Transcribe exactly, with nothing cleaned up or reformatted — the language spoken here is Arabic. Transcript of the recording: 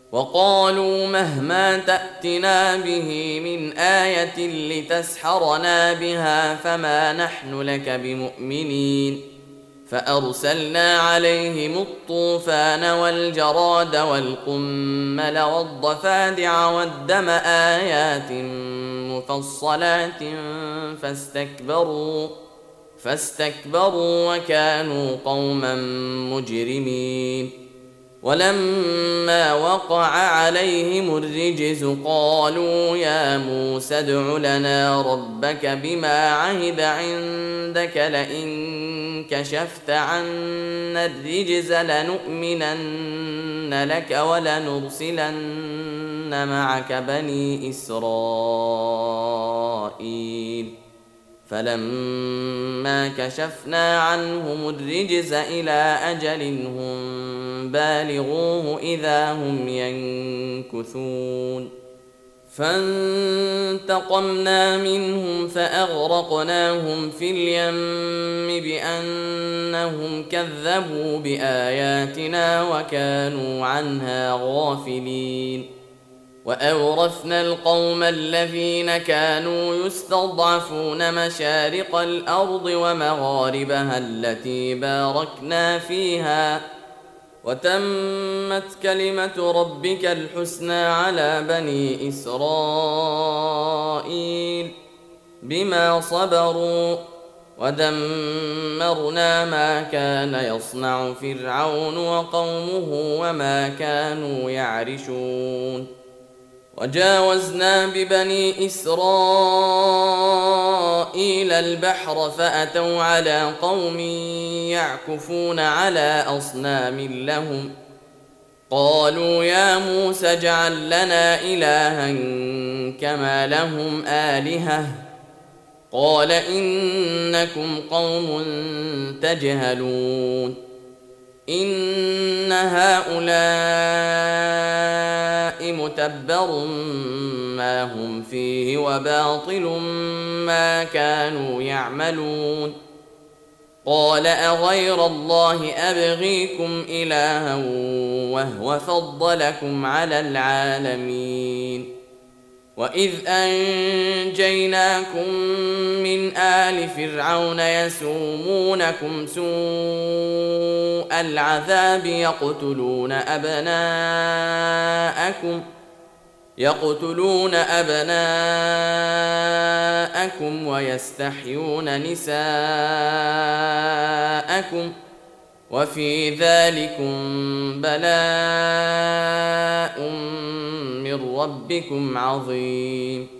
وقالوا مهما تأتنا به من آية لتسحرنا بها فما نحن لك بمؤمنين. فأرسلنا عليهم الطوفان والجراد والقمل والضفادع والدم آيات مفصلات فاستكبروا فاستكبروا وكانوا قوما مجرمين. ولما وقع عليهم الرجز قالوا يا موسى ادع لنا ربك بما عهد عندك لئن كشفت عنا الرجز لنؤمنن لك ولنرسلن معك بني إسرائيل. فلما كشفنا عنهم الرجز إلى أجل هم بالغوه إذا هم ينكثون. فانتقمنا منهم فأغرقناهم في اليم بأنهم كذبوا بآياتنا وكانوا عنها غافلين. وأورثنا القوم الذين كانوا يستضعفون مشارق الأرض ومغاربها التي باركنا فيها وتمت كلمة ربك الحسنى على بني إسرائيل بما صبروا ودمرنا ما كان يصنع فرعون وقومه وما كانوا يعرشون. وجاوزنا ببني إسرائيل البحر فأتوا على قوم يعكفون على أصنام لهم قالوا يا موسى اجعل لنا إلها كما لهم آلهة قال إنكم قوم تجهلون. إن هؤلاء متبر ما هم فيه وباطل ما كانوا يعملون. قال أغير الله أبغيكم إلها وهو فضلكم على العالمين. وإذ أنجيناكم من آل فرعون يسومونكم سوء العذاب يقتلون أبناءكم يقتلون أبناءكم ويستحيون نساءكم وفي ذلكم بلاء من ربكم عظيم.